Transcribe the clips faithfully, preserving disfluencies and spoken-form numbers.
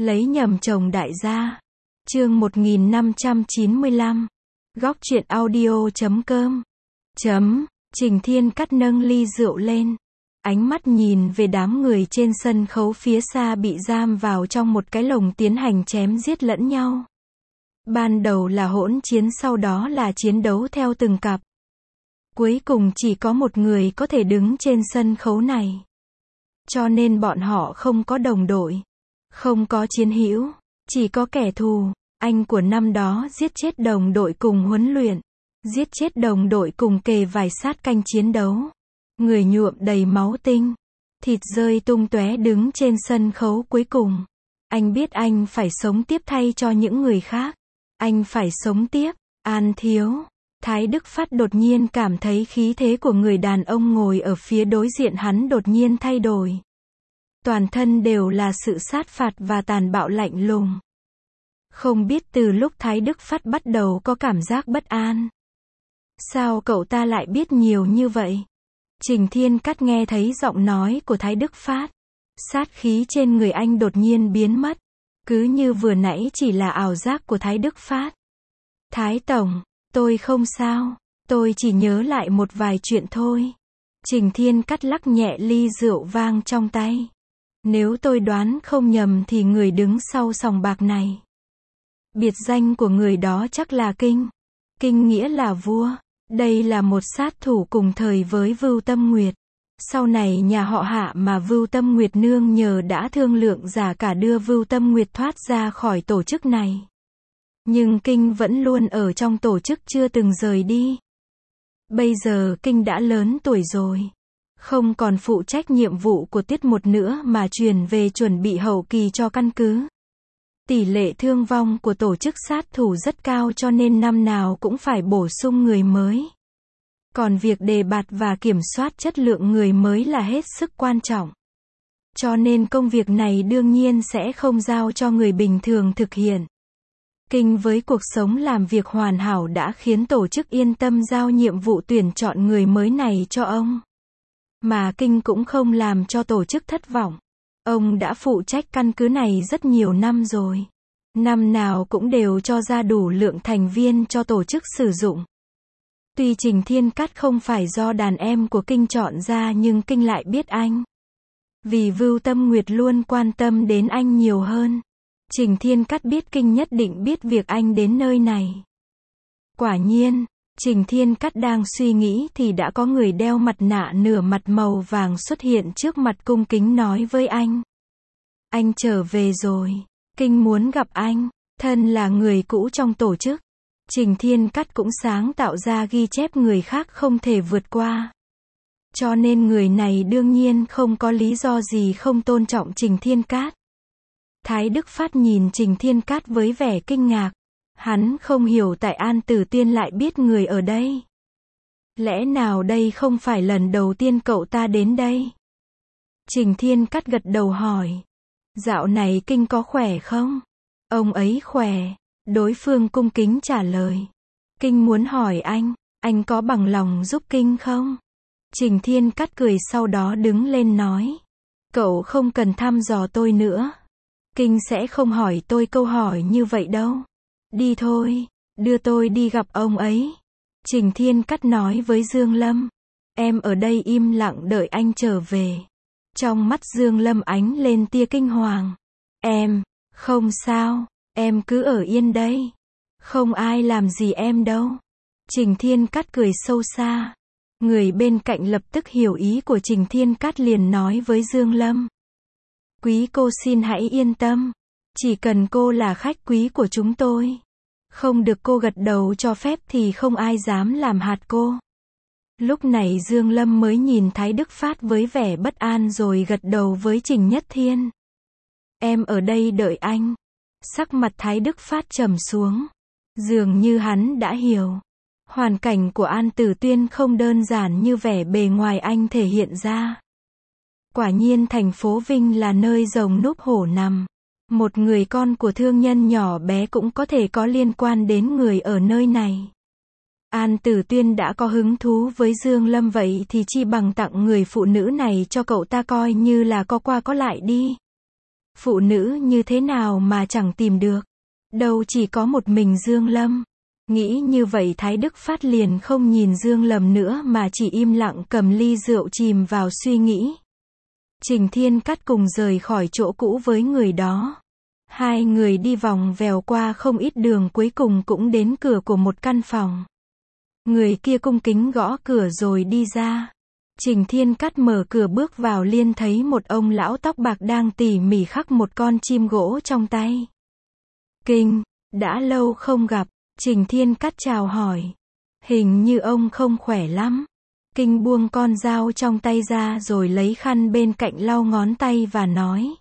Lấy nhầm chồng đại gia. Chương một nghìn năm trăm chín mươi lăm. Góc truyện audio chấm com. Chấm. Trình Thiên Cắt nâng ly rượu lên. Ánh mắt nhìn về đám người trên sân khấu phía xa bị giam vào trong một cái lồng tiến hành chém giết lẫn nhau. Ban đầu là hỗn chiến, sau đó là chiến đấu theo từng cặp. Cuối cùng chỉ có một người có thể đứng trên sân khấu này. Cho nên bọn họ không có đồng đội, không có chiến hữu, chỉ có kẻ thù. Anh của năm đó giết chết đồng đội cùng huấn luyện, giết chết đồng đội cùng kề vài sát canh chiến đấu. Người nhuộm đầy máu tinh, thịt rơi tung tóe đứng trên sân khấu cuối cùng. Anh biết anh phải sống tiếp thay cho những người khác. Anh phải sống tiếp. An thiếu. Thái Đức Phát đột nhiên cảm thấy khí thế của người đàn ông ngồi ở phía đối diện hắn đột nhiên thay đổi. Toàn thân đều là sự sát phạt và tàn bạo lạnh lùng. Không biết từ lúc Thái Đức Phát bắt đầu có cảm giác bất an. Sao cậu ta lại biết nhiều như vậy? Trình Thiên Cắt nghe thấy giọng nói của Thái Đức Phát. Sát khí trên người anh đột nhiên biến mất. Cứ như vừa nãy chỉ là ảo giác của Thái Đức Phát. Thái Tổng, tôi không sao. Tôi chỉ nhớ lại một vài chuyện thôi. Trình Thiên Cắt lắc nhẹ ly rượu vang trong tay. Nếu tôi đoán không nhầm thì người đứng sau sòng bạc này, biệt danh của người đó chắc là Kinh. Kinh nghĩa là vua. Đây là một sát thủ cùng thời với Vưu Tâm Nguyệt. Sau này nhà họ Hạ mà Vưu Tâm Nguyệt nương nhờ đã thương lượng giả cả đưa Vưu Tâm Nguyệt thoát ra khỏi tổ chức này. Nhưng Kinh vẫn luôn ở trong tổ chức chưa từng rời đi. Bây giờ Kinh đã lớn tuổi rồi, không còn phụ trách nhiệm vụ của tiết một nữa mà chuyển về chuẩn bị hậu kỳ cho căn cứ. Tỷ lệ thương vong của tổ chức sát thủ rất cao cho nên năm nào cũng phải bổ sung người mới. Còn việc đề bạt và kiểm soát chất lượng người mới là hết sức quan trọng. Cho nên công việc này đương nhiên sẽ không giao cho người bình thường thực hiện. Kinh với cuộc sống làm việc hoàn hảo đã khiến tổ chức yên tâm giao nhiệm vụ tuyển chọn người mới này cho ông. Mà Kinh cũng không làm cho tổ chức thất vọng. Ông đã phụ trách căn cứ này rất nhiều năm rồi. Năm nào cũng đều cho ra đủ lượng thành viên cho tổ chức sử dụng. Tuy Trình Thiên Cắt không phải do đàn em của Kinh chọn ra nhưng Kinh lại biết anh. Vì Vưu Tâm Nguyệt luôn quan tâm đến anh nhiều hơn. Trình Thiên Cắt biết Kinh nhất định biết việc anh đến nơi này. Quả nhiên, Trình Thiên Cắt đang suy nghĩ thì đã có người đeo mặt nạ nửa mặt màu vàng xuất hiện trước mặt cung kính nói với anh. Anh trở về rồi. Kinh muốn gặp anh. Thân là người cũ trong tổ chức, Trình Thiên Cắt cũng sáng tạo ra ghi chép người khác không thể vượt qua. Cho nên người này đương nhiên không có lý do gì không tôn trọng Trình Thiên Cát. Thái Đức Phát nhìn Trình Thiên Cát với vẻ kinh ngạc. Hắn không hiểu tại An Tử Tuyên lại biết người ở đây. Lẽ nào đây không phải lần đầu tiên cậu ta đến đây? Trình Thiên Cát gật đầu hỏi. Dạo này Kinh có khỏe không? Ông ấy khỏe. Đối phương cung kính trả lời. Kinh muốn hỏi anh, anh có bằng lòng giúp Kinh không? Trình Thiên Cát cười sau đó đứng lên nói. Cậu không cần thăm dò tôi nữa. Kinh sẽ không hỏi tôi câu hỏi như vậy đâu. Đi thôi, đưa tôi đi gặp ông ấy. Trình Thiên Cát nói với Dương Lâm. Em ở đây im lặng đợi anh trở về. Trong mắt Dương Lâm ánh lên tia kinh hoàng. Em, không sao, em cứ ở yên đây. Không ai làm gì em đâu. Trình Thiên Cát cười sâu xa. Người bên cạnh lập tức hiểu ý của Trình Thiên Cát liền nói với Dương Lâm. Quý cô xin hãy yên tâm. Chỉ cần cô là khách quý của chúng tôi, không được cô gật đầu cho phép thì không ai dám làm hạt cô. Lúc này Dương Lâm mới nhìn Thái Đức Phát với vẻ bất an rồi gật đầu với Trình Nhất Thiên. Em ở đây đợi anh. Sắc mặt Thái Đức Phát trầm xuống. Dường như hắn đã hiểu. Hoàn cảnh của An Tử Tuyên không đơn giản như vẻ bề ngoài anh thể hiện ra. Quả nhiên thành phố Vinh là nơi rồng núp hổ nằm. Một người con của thương nhân nhỏ bé cũng có thể có liên quan đến người ở nơi này. An Tử Tuyên đã có hứng thú với Dương Lâm vậy thì chi bằng tặng người phụ nữ này cho cậu ta coi như là có qua có lại đi. Phụ nữ như thế nào mà chẳng tìm được. Đâu chỉ có một mình Dương Lâm. Nghĩ như vậy Thái Đức Phát liền không nhìn Dương Lâm nữa mà chỉ im lặng cầm ly rượu chìm vào suy nghĩ. Trình Thiên Cát cùng rời khỏi chỗ cũ với người đó. Hai người đi vòng vèo qua không ít đường cuối cùng cũng đến cửa của một căn phòng. Người kia cung kính gõ cửa rồi đi ra. Trình Thiên Cát mở cửa bước vào liền thấy một ông lão tóc bạc đang tỉ mỉ khắc một con chim gỗ trong tay. Kinh, đã lâu không gặp, Trình Thiên Cát chào hỏi. Hình như ông không khỏe lắm. Kinh buông con dao trong tay ra rồi lấy khăn bên cạnh lau ngón tay và nói.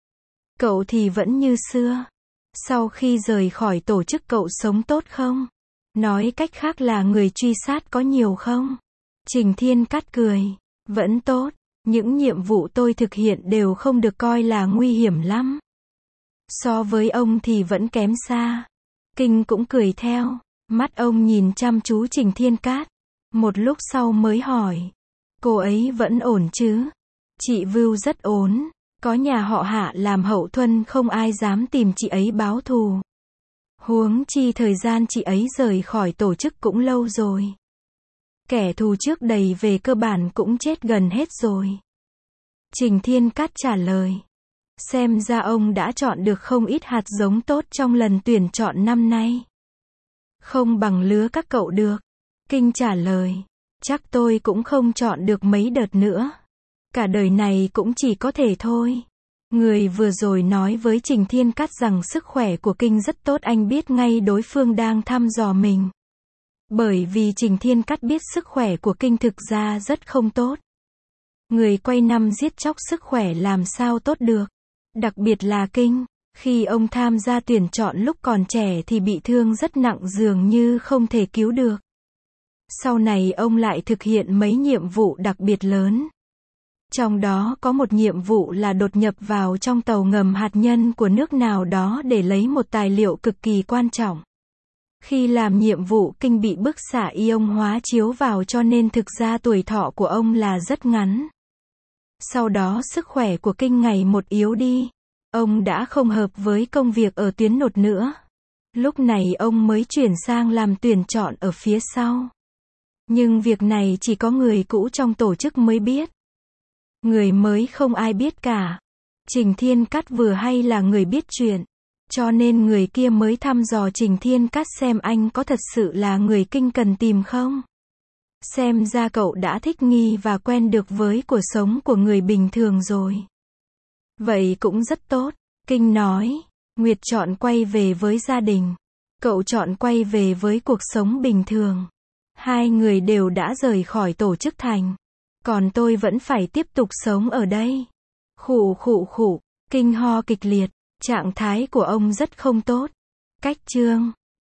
Cậu thì vẫn như xưa. Sau khi rời khỏi tổ chức cậu sống tốt không? Nói cách khác là người truy sát có nhiều không? Trình Thiên Cát cười. Vẫn tốt. Những nhiệm vụ tôi thực hiện đều không được coi là nguy hiểm lắm. So với ông thì vẫn kém xa. Kinh cũng cười theo. Mắt ông nhìn chăm chú Trình Thiên Cát. Một lúc sau mới hỏi. Cô ấy vẫn ổn chứ? Chị Vưu rất ổn. Có nhà họ Hạ làm hậu thuẫn không ai dám tìm chị ấy báo thù. Huống chi thời gian chị ấy rời khỏi tổ chức cũng lâu rồi. Kẻ thù trước đây về cơ bản cũng chết gần hết rồi. Trình Thiên Cát trả lời. Xem ra ông đã chọn được không ít hạt giống tốt trong lần tuyển chọn năm nay. Không bằng lứa các cậu được. Kinh trả lời. Chắc tôi cũng không chọn được mấy đợt nữa. Cả đời này cũng chỉ có thể thôi. Người vừa rồi nói với Trình Thiên Cát rằng sức khỏe của Kinh rất tốt, anh biết ngay đối phương đang thăm dò mình. Bởi vì Trình Thiên Cát biết sức khỏe của Kinh thực ra rất không tốt. Người quay năm giết chóc sức khỏe làm sao tốt được. Đặc biệt là Kinh, khi ông tham gia tuyển chọn lúc còn trẻ thì bị thương rất nặng dường như không thể cứu được. Sau này ông lại thực hiện mấy nhiệm vụ đặc biệt lớn. Trong đó có một nhiệm vụ là đột nhập vào trong tàu ngầm hạt nhân của nước nào đó để lấy một tài liệu cực kỳ quan trọng. Khi làm nhiệm vụ Kinh bị bức xạ ion hóa chiếu vào cho nên thực ra tuổi thọ của ông là rất ngắn. Sau đó sức khỏe của Kinh ngày một yếu đi. Ông đã không hợp với công việc ở tuyến nột nữa. Lúc này ông mới chuyển sang làm tuyển chọn ở phía sau. Nhưng việc này chỉ có người cũ trong tổ chức mới biết. Người mới không ai biết cả. Trình Thiên Cát vừa hay là người biết chuyện. Cho nên người kia mới thăm dò Trình Thiên Cát xem anh có thật sự là người Kinh cần tìm không. Xem ra cậu đã thích nghi và quen được với cuộc sống của người bình thường rồi. Vậy cũng rất tốt. Kinh nói. Nguyệt chọn quay về với gia đình. Cậu chọn quay về với cuộc sống bình thường. Hai người đều đã rời khỏi tổ chức thành. Còn tôi vẫn phải tiếp tục sống ở đây. Khụ khụ khụ. Kinh ho kịch liệt. Trạng thái của ông rất không tốt. Cách chương